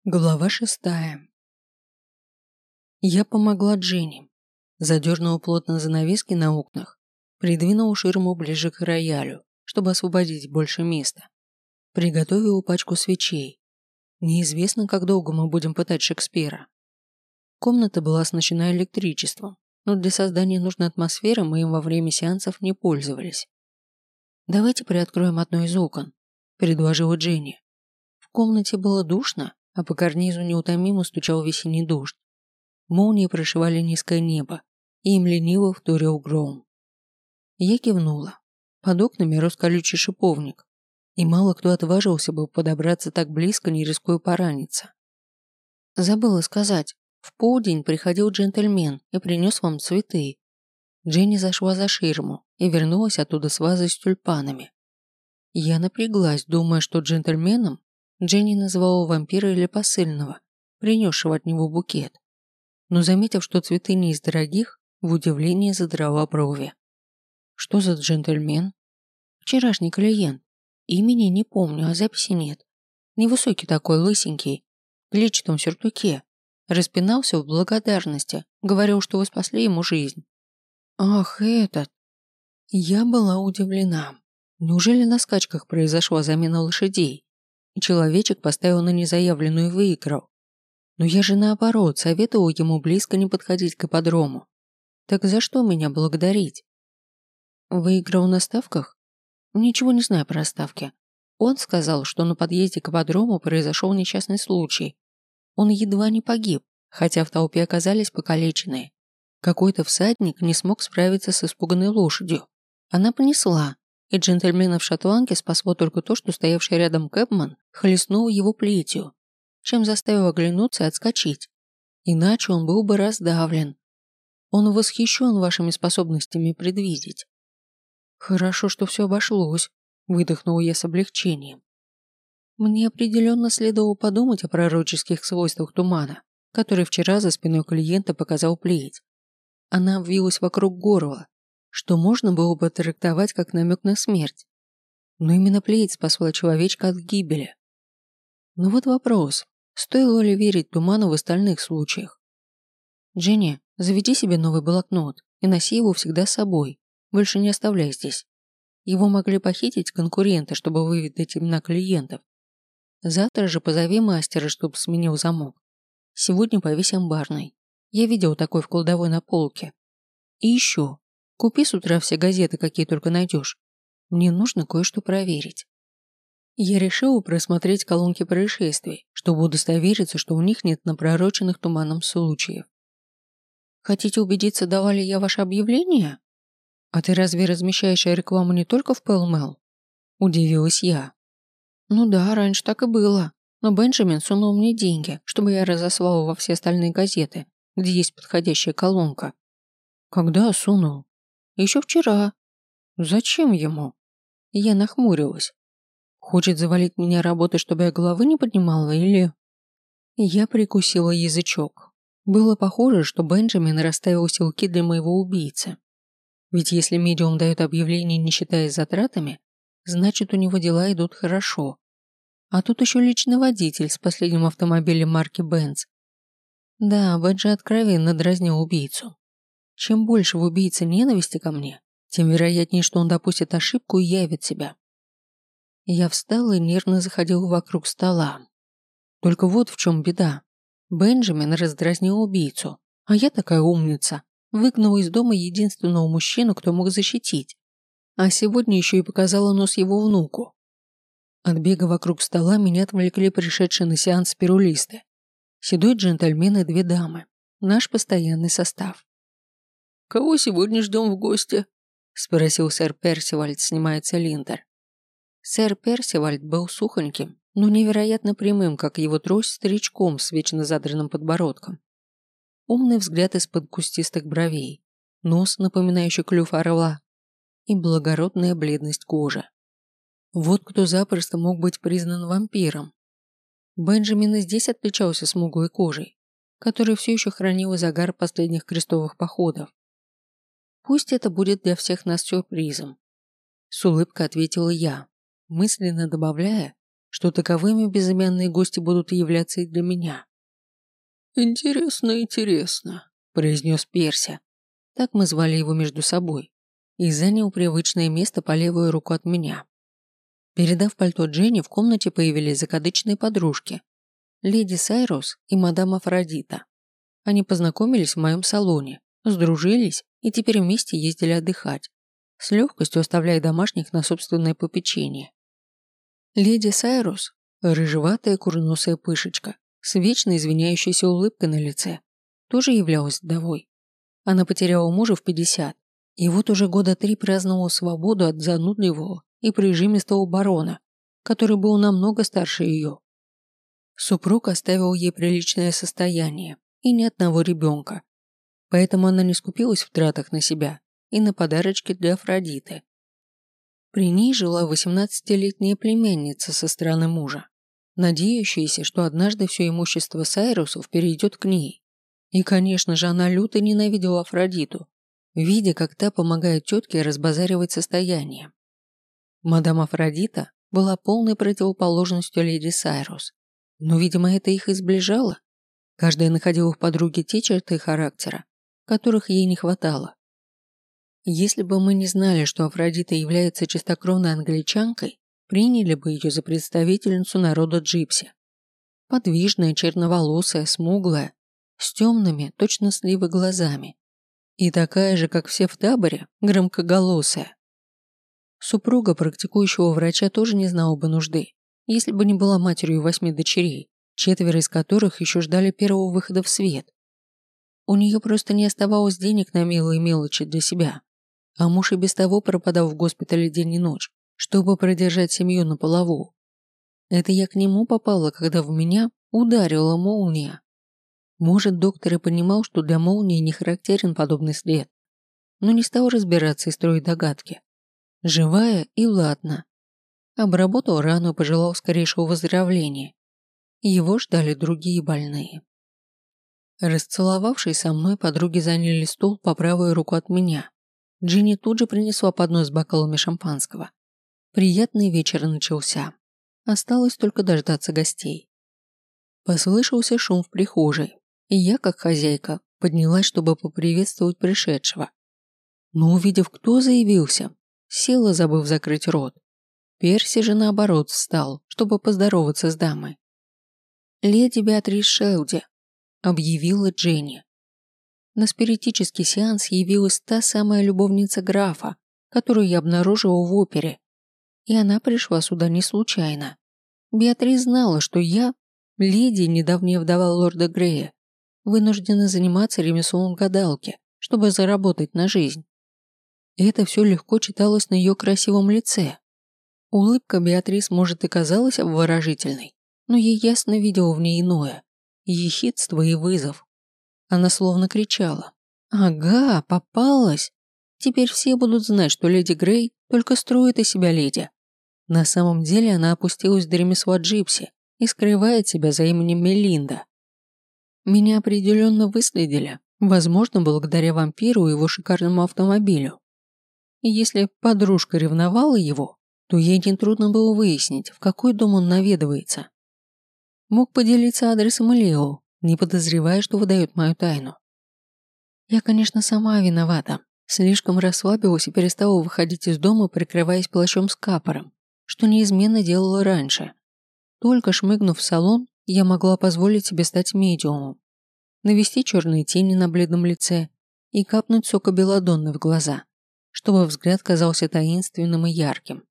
Глава 6. Я помогла Дженни. Задернула плотно занавески на окнах, придвинула ширму ближе к роялю, чтобы освободить больше места. Приготовила пачку свечей. Неизвестно, как долго мы будем пытать Шекспира. Комната была оснащена электричеством, но для создания нужной атмосферы мы им во время сеансов не пользовались. «Давайте приоткроем одно из окон», – предложила Дженни. В комнате было душно, а по карнизу неутомимо стучал весенний дождь. Молнии прошивали низкое небо, и им лениво вторил гром. Я кивнула. Под окнами рос колючий шиповник, и мало кто отважился бы подобраться так близко, не рискуя пораниться. Забыла сказать, в полдень приходил джентльмен и принес вам цветы. Дженни зашла за ширму и вернулась оттуда с вазой с тюльпанами. Я напряглась, думая, что джентльменом Дженни называла вампира или посыльного, принесшего от него букет. Но, заметив, что цветы не из дорогих, в удивлении задрала брови. Что за джентльмен? Вчерашний клиент. Имени не помню, а записи нет. Невысокий такой, лысенький, в клетчатом сюртуке. Распинался в благодарности, говорил, что вы спасли ему жизнь. Ах, этот. Я была удивлена. Неужели на скачках произошла замена лошадей? И человечек поставил на незаявленную и выиграл. Но я же наоборот советовал ему близко не подходить к ипподрому. Так за что меня благодарить? Выиграл на ставках? Ничего не знаю про ставки. Он сказал, что на подъезде к ипподрому произошел несчастный случай. Он едва не погиб, хотя в толпе оказались покалеченные. Какой-то всадник не смог справиться с испуганной лошадью. Она понесла, и джентльмена в шотландке спасло только то, что стоявший рядом кэбман хлестнул его плетью, чем заставил оглянуться и отскочить. Иначе он был бы раздавлен. Он восхищен вашими способностями предвидеть. Хорошо, что все обошлось, выдохнула я с облегчением. Мне определенно следовало подумать о пророческих свойствах тумана, который вчера за спиной клиента показал плеть. Она обвилась вокруг горла, что можно было бы трактовать как намек на смерть. Но именно плеть спасла человечка от гибели. Но вот вопрос, стоило ли верить туману в остальных случаях? Дженни, заведи себе новый блокнот и носи его всегда с собой, больше не оставляй здесь. Его могли похитить конкуренты, чтобы выведать имена клиентов. Завтра же позови мастера, чтобы сменил замок. Сегодня повесь амбарный. Я видел такой в кладовой на полке. И еще. Купи с утра все газеты, какие только найдешь. Мне нужно кое-что проверить. Я решила просмотреть колонки происшествий, чтобы удостовериться, что у них нет напророченных туманом случаев. Хотите убедиться, давали я ваше объявление? А ты разве размещаешь рекламу не только в Pall-Mall? Удивилась я. Ну да, раньше так и было. Но Бенджамин сунул мне деньги, чтобы я разослала во все остальные газеты, где есть подходящая колонка. Когда сунул? Еще вчера. Зачем ему? Я нахмурилась. Хочет завалить меня работой, чтобы я головы не поднимала, или... Я прикусила язычок. Было похоже, что Бенджамин расставил силки для моего убийцы. Ведь если медиум дает объявление, не считаясь затратами, значит, у него дела идут хорошо. А тут еще личный водитель с последним автомобилем марки Benz. Да, Бенджи откровенно дразнил убийцу. Чем больше в убийце ненависти ко мне, тем вероятнее, что он допустит ошибку и явит себя. Я встала и нервно заходила вокруг стола. Только вот в чем беда. Бенджамин раздразнил убийцу, а я такая умница, выгнала из дома единственного мужчину, кто мог защитить. А сегодня еще и показала нос его внуку. От бега вокруг стола меня отвлекли пришедшие на сеанс спирулисты. Седой джентльмен и две дамы. Наш постоянный состав. «Кого сегодня ждем в гости?» – спросил сэр Персивальд, снимая цилиндр. Сэр Персивальд был сухоньким, но невероятно прямым, как его трость, старичком с вечно задранным подбородком. Умный взгляд из-под кустистых бровей, нос, напоминающий клюв орла, и благородная бледность кожи. Вот кто запросто мог быть признан вампиром. Бенджамин и здесь отличался смуглой кожей, которая все еще хранила загар последних крестовых походов. Пусть это будет для всех нас сюрпризом. С улыбкой ответила я, мысленно добавляя, что таковыми безымянные гости будут являться и для меня. «Интересно», – произнес Перси. Так мы звали его между собой. И занял привычное место по левую руку от меня. Передав пальто Дженни, в комнате появились закадычные подружки. Леди Сайрус и мадам Афродита. Они познакомились в моем салоне, сдружились и теперь вместе ездили отдыхать, с легкостью оставляя домашних на собственное попечение. Леди Сайрус, рыжеватая курносая пышечка, с вечно извиняющейся улыбкой на лице, тоже являлась вдовой. Она потеряла мужа в 50, и вот уже года 3 праздновала свободу от занудливого и прижимистого барона, который был намного старше ее. Супруг оставил ей приличное состояние и ни одного ребенка, поэтому она не скупилась в тратах на себя и на подарочки для Афродиты. При ней жила 18-летняя племянница со стороны мужа, надеющаяся, что однажды все имущество Сайрусов перейдет к ней. И, конечно же, она люто ненавидела Афродиту, видя, как та помогает тетке разбазаривать состояние. Мадам Афродита была полной противоположностью леди Сайрус, но, видимо, это их и сближало. Каждая находила в подруге те черты характера, которых ей не хватало. Если бы мы не знали, что Афродита является чистокровной англичанкой, приняли бы ее за представительницу народа джипси. Подвижная, черноволосая, смуглая, с темными, точно сливы глазами. И такая же, как все в таборе, громкоголосая. Супруга практикующего врача тоже не знала бы нужды, если бы не была матерью 8 дочерей, 4 из которых еще ждали первого выхода в свет. У нее просто не оставалось денег на милые мелочи для себя, а муж и без того пропадал в госпитале день и ночь, чтобы продержать семью на плаву. Это я к нему попала, когда в меня ударила молния. Может, доктор и понимал, что для молнии не характерен подобный след, но не стал разбираться и строить догадки. Живая и ладно. Обработал рану и пожелал скорейшего выздоровления. Его ждали другие больные. Расцеловавшись со мной, подруги заняли стул по правую руку от меня. Джинни тут же принесла поднос с бокалами шампанского. Приятный вечер начался. Осталось только дождаться гостей. Послышался шум в прихожей, и я, как хозяйка, поднялась, чтобы поприветствовать пришедшего. Но, увидев, кто заявился, села, забыв закрыть рот. Перси же, наоборот, встал, чтобы поздороваться с дамой. «Леди Беатрис Шелди», — объявила Дженни. На спиритический сеанс явилась та самая любовница графа, которую я обнаружила в опере. И она пришла сюда не случайно. Беатрис знала, что я, леди, недавняя вдова лорда Грея, вынуждена заниматься ремеслом гадалки, чтобы заработать на жизнь. И это все легко читалось на ее красивом лице. Улыбка Беатрис, может, и казалась обворожительной, но я ясно видела в ней иное – ехидство и вызов. Она словно кричала: «Ага, попалась! Теперь все будут знать, что леди Грей только строит из себя леди». На самом деле она опустилась до ремесла джипси и скрывает себя за именем Мелинда. Меня определенно выследили, возможно, благодаря вампиру и его шикарному автомобилю. И если подружка ревновала его, то ей нетрудно было выяснить, в какой дом он наведывается. Мог поделиться адресом Лео, не подозревая, что выдает мою тайну. Я, конечно, сама виновата. Слишком расслабилась и перестала выходить из дома, прикрываясь плащом с капором, что неизменно делала раньше. Только шмыгнув в салон, я могла позволить себе стать медиумом, навести черные тени на бледном лице и капнуть сока белладонны в глаза, чтобы взгляд казался таинственным и ярким.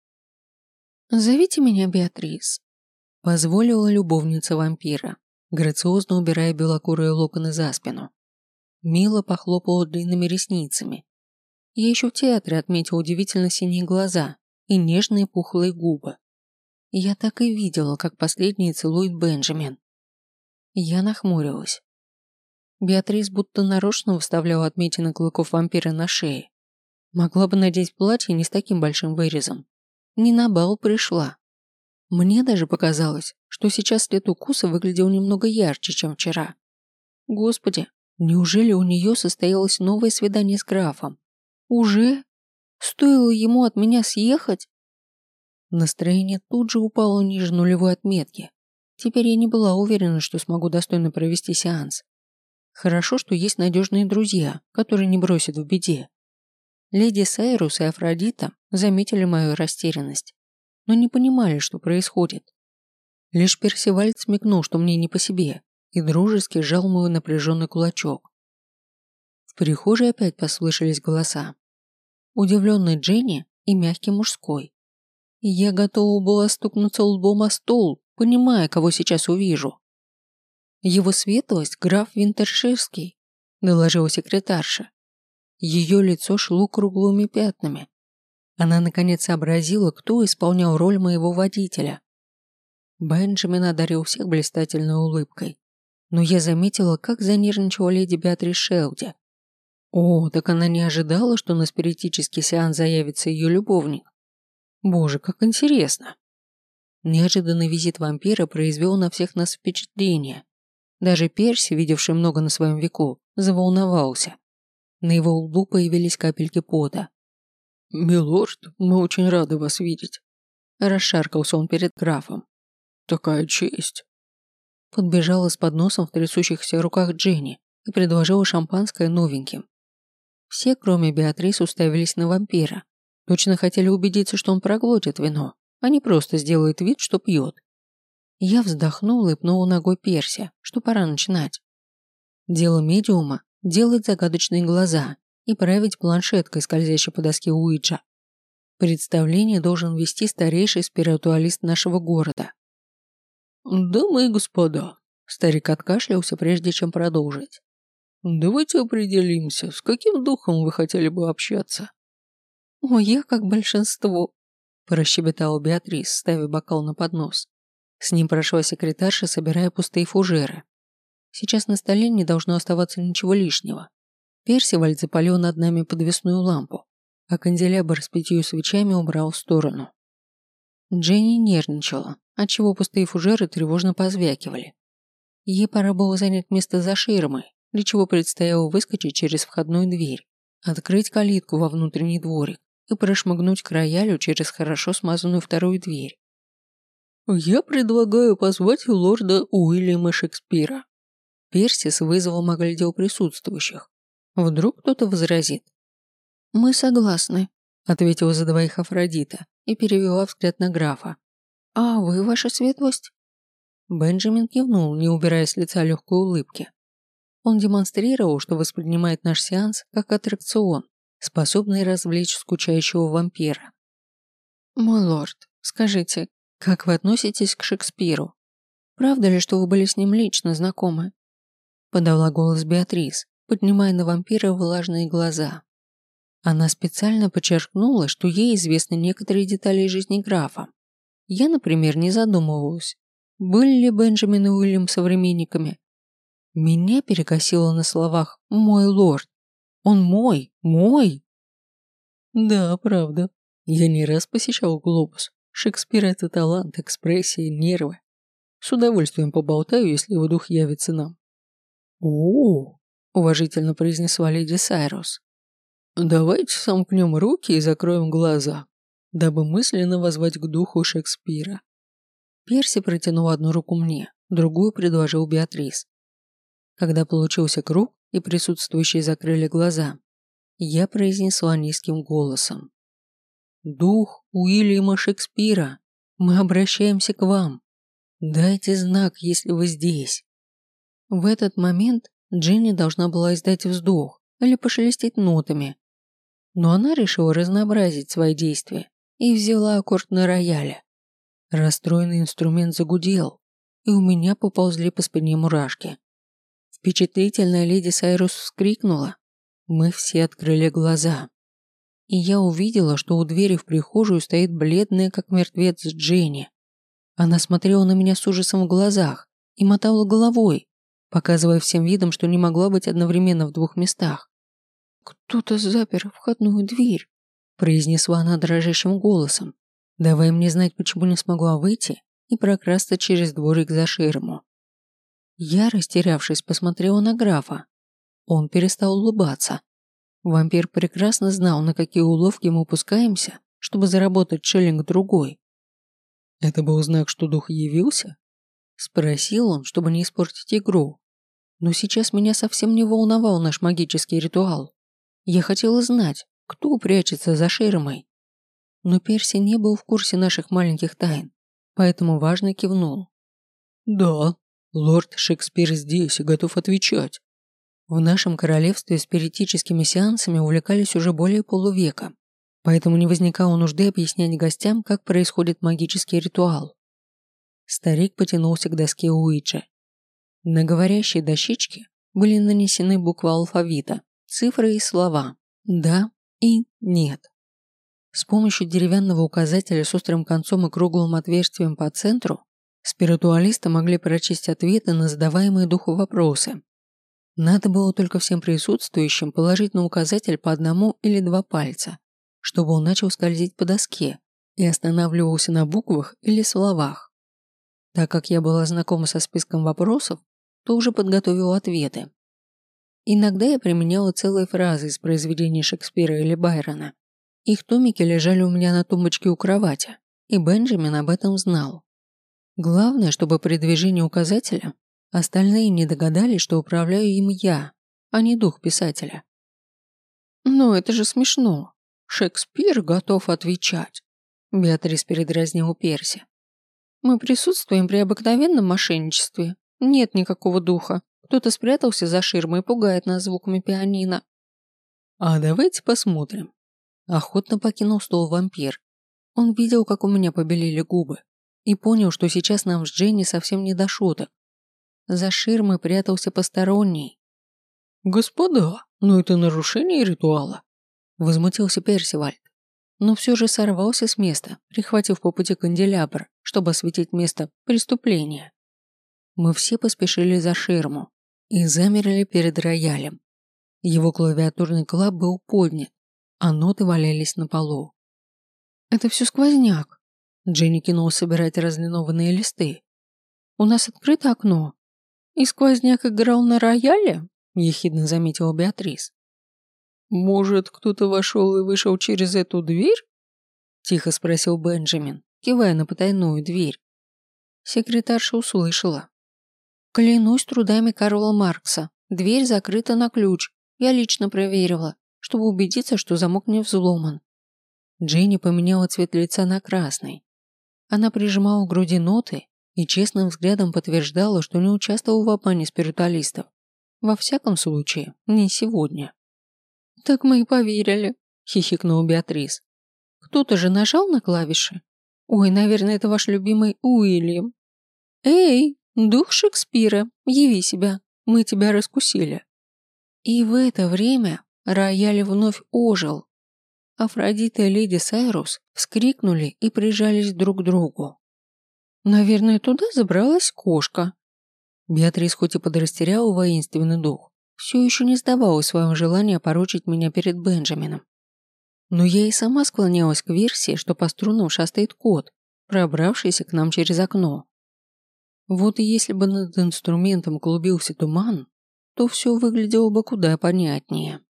«Зовите меня Беатрис», — позволила любовница вампира, грациозно убирая белокурые локоны за спину. Мило похлопала длинными ресницами. Я еще в театре отметила удивительно синие глаза и нежные пухлые губы. Я так и видела, как последний целует Бенджамин. Я нахмурилась. Беатрис будто нарочно выставляла отметины клыков вампира на шее. Могла бы надеть платье не с таким большим вырезом. Не на бал пришла. Мне даже показалось, что сейчас след укуса выглядел немного ярче, чем вчера. Господи, неужели у нее состоялось новое свидание с графом? Уже? Стоило ему от меня съехать? Настроение тут же упало ниже нулевой отметки. Теперь я не была уверена, что смогу достойно провести сеанс. Хорошо, что есть надежные друзья, которые не бросят в беде. Леди Сайрус и Афродита заметили мою растерянность, но не понимали, что происходит. Лишь Персиваль смекнул, что мне не по себе, и дружески сжал мой напряженный кулачок. В прихожей опять послышались голоса. Удивленный Дженни и мягкий мужской. И я готова была стукнуться лбом о стол, понимая, кого сейчас увижу. «Его светлость граф Винтерширский», – доложила секретарша. Ее лицо шло круглыми пятнами. Она наконец сообразила, кто исполнял роль моего водителя. Бенджамин одарил всех блистательной улыбкой, но я заметила, как занервничала леди Беатрис Шелди. О, так она не ожидала, что на спиритический сеанс заявится ее любовник. Боже, как интересно. Неожиданный визит вампира произвел на всех нас впечатление. Даже Перси, видевший много на своем веку, заволновался. На его лбу появились капельки пота. «Милорд, мы очень рады вас видеть», – расшаркался он перед графом. «Такая честь». Подбежала с подносом в трясущихся руках Дженни и предложила шампанское новеньким. Все, кроме Беатрис, уставились на вампира. Точно хотели убедиться, что он проглотит вино, а не просто сделает вид, что пьет. Я вздохнула и пнула ногой Перси, что пора начинать. Дело медиума – делать загадочные глаза и править планшеткой, скользящей по доске Уиджа. Представление должен вести старейший спиритуалист нашего города. «Дамы и господа», – старик откашлялся, прежде чем продолжить. «Давайте определимся, с каким духом вы хотели бы общаться». «О, я как большинство», – прощебетала Беатрис, ставя бокал на поднос. С ним прошла секретарша, собирая пустые фужеры. Сейчас на столе не должно оставаться ничего лишнего. Персиваль запалил над нами подвесную лампу, а канделябр с 5 свечами убрал в сторону. Дженни нервничала, отчего пустые фужеры тревожно позвякивали. Ей пора было занять место за ширмой, для чего предстояло выскочить через входную дверь, открыть калитку во внутренний дворик и прошмыгнуть к роялю через хорошо смазанную вторую дверь. «Я предлагаю позвать лорда Уильяма Шекспира». Перси с вызовом оглядел присутствующих. Вдруг кто-то возразит. «Мы согласны», – ответила за двоих Афродита и перевела взгляд на графа. «А вы, ваша светлость?» Бенджамин кивнул, не убирая с лица легкой улыбки. Он демонстрировал, что воспринимает наш сеанс как аттракцион, способный развлечь скучающего вампира. «Мой лорд, скажите, как вы относитесь к Шекспиру? Правда ли, что вы были с ним лично знакомы?» Подала голос Беатрис, поднимая на вампира влажные глаза. Она специально подчеркнула, что ей известны некоторые детали жизни графа. Я, например, не задумывалась, были ли Бенджамин и Уильям современниками. Меня перекосило на словах «мой лорд». Он мой. Да, правда. Я не раз посещал глобус. Шекспир – это талант, экспрессия, нервы. С удовольствием поболтаю, если его дух явится нам. «О-о-о», – уважительно произнесла леди Сайрус. «Давайте сомкнем руки и закроем глаза, дабы мысленно воззвать к духу Шекспира». Перси протянул одну руку мне, другую предложил Беатрис. Когда получился круг и присутствующие закрыли глаза, я произнесла низким голосом. «Дух Уильяма Шекспира, мы обращаемся к вам. Дайте знак, если вы здесь». В этот момент Дженни должна была издать вздох или пошелестеть нотами. Но она решила разнообразить свои действия и взяла аккорд на рояле. Расстроенный инструмент загудел, и у меня поползли по спине мурашки. Впечатлительная леди Сайрус вскрикнула. Мы все открыли глаза. И я увидела, что у двери в прихожую стоит бледная, как мертвец, Дженни. Она смотрела на меня с ужасом в глазах и мотала головой, показывая всем видом, что не могла быть одновременно в двух местах. «Кто-то запер входную дверь», – произнесла она дрожащим голосом, давая мне знать, почему не смогла выйти и прокрасться через дворик за ширму. Я, растерявшись, посмотрела на графа. Он перестал улыбаться. Вампир прекрасно знал, на какие уловки мы пускаемся, чтобы заработать шиллинг другой. Это был знак, что дух явился? Спросил он, чтобы не испортить игру. Но сейчас меня совсем не волновал наш магический ритуал. Я хотела знать, кто прячется за ширмой. Но Перси не был в курсе наших маленьких тайн, поэтому важно кивнул. «Да, лорд Шекспир здесь и готов отвечать». В нашем королевстве спиритическими сеансами увлекались уже более полувека, поэтому не возникало нужды объяснять гостям, как происходит магический ритуал. Старик потянулся к доске Уиджи. На говорящей дощечке были нанесены буквы алфавита, цифры и слова «да» и «нет». С помощью деревянного указателя с острым концом и круглым отверстием по центру спиритуалисты могли прочесть ответы на задаваемые духу вопросы. Надо было только всем присутствующим положить на указатель по одному или два пальца, чтобы он начал скользить по доске и останавливался на буквах или словах. Так как я была знакома со списком вопросов, то уже подготовила ответы. Иногда я применяла целые фразы из произведений Шекспира или Байрона. Их томики лежали у меня на тумбочке у кровати, и Бенджамин об этом знал. Главное, чтобы при движении указателя остальные не догадались, что управляю им я, а не дух писателя. «Но это же смешно. Шекспир готов отвечать», – Беатрис передразнил Перси. «Мы присутствуем при обыкновенном мошенничестве. Нет никакого духа. Кто-то спрятался за ширмой и пугает нас звуками пианино». «А давайте посмотрим». Охотно покинул стол вампир. Он видел, как у меня побелели губы, и понял, что сейчас нам с Дженни совсем не до шуток. За ширмой прятался посторонний. «Господа, но это нарушение ритуала», – возмутился Персиваль, но все же сорвался с места, прихватив по пути канделябр, чтобы осветить место преступления. Мы все поспешили за ширму и замерли перед роялем. Его клавиатурный клап был поднят, а ноты валялись на полу. «Это все сквозняк», – Дженни кинулась собирать разлинованные листы. «У нас открыто окно. И сквозняк играл на рояле?» – ехидно заметила Беатрис. «Может, кто-то вошел и вышел через эту дверь?» – тихо спросил Бенджамин, кивая на потайную дверь. Секретарша услышала. «Клянусь трудами Карла Маркса, дверь закрыта на ключ. Я лично проверила, чтобы убедиться, что замок не взломан». Дженни поменяла цвет лица на красный. Она прижимала к груди ноты и честным взглядом подтверждала, что не участвовала в обмане спиритуалистов. Во всяком случае, не сегодня. «Так мы и поверили», – хихикнула Беатрис. «Кто-то же нажал на клавиши? Ой, наверное, это ваш любимый Уильям. Эй, дух Шекспира, яви себя, мы тебя раскусили». И в это время рояль вновь ожил. Афродита и леди Сайрус вскрикнули и прижались друг к другу. «Наверное, туда забралась кошка». Беатрис хоть и подрастеряла воинственный дух, все еще не сдавалась в своем желании опорочить меня перед Бенджамином. Но я и сама склонялась к версии, что по струнам шастает кот, пробравшийся к нам через окно. Вот и если бы над инструментом клубился туман, то все выглядело бы куда понятнее.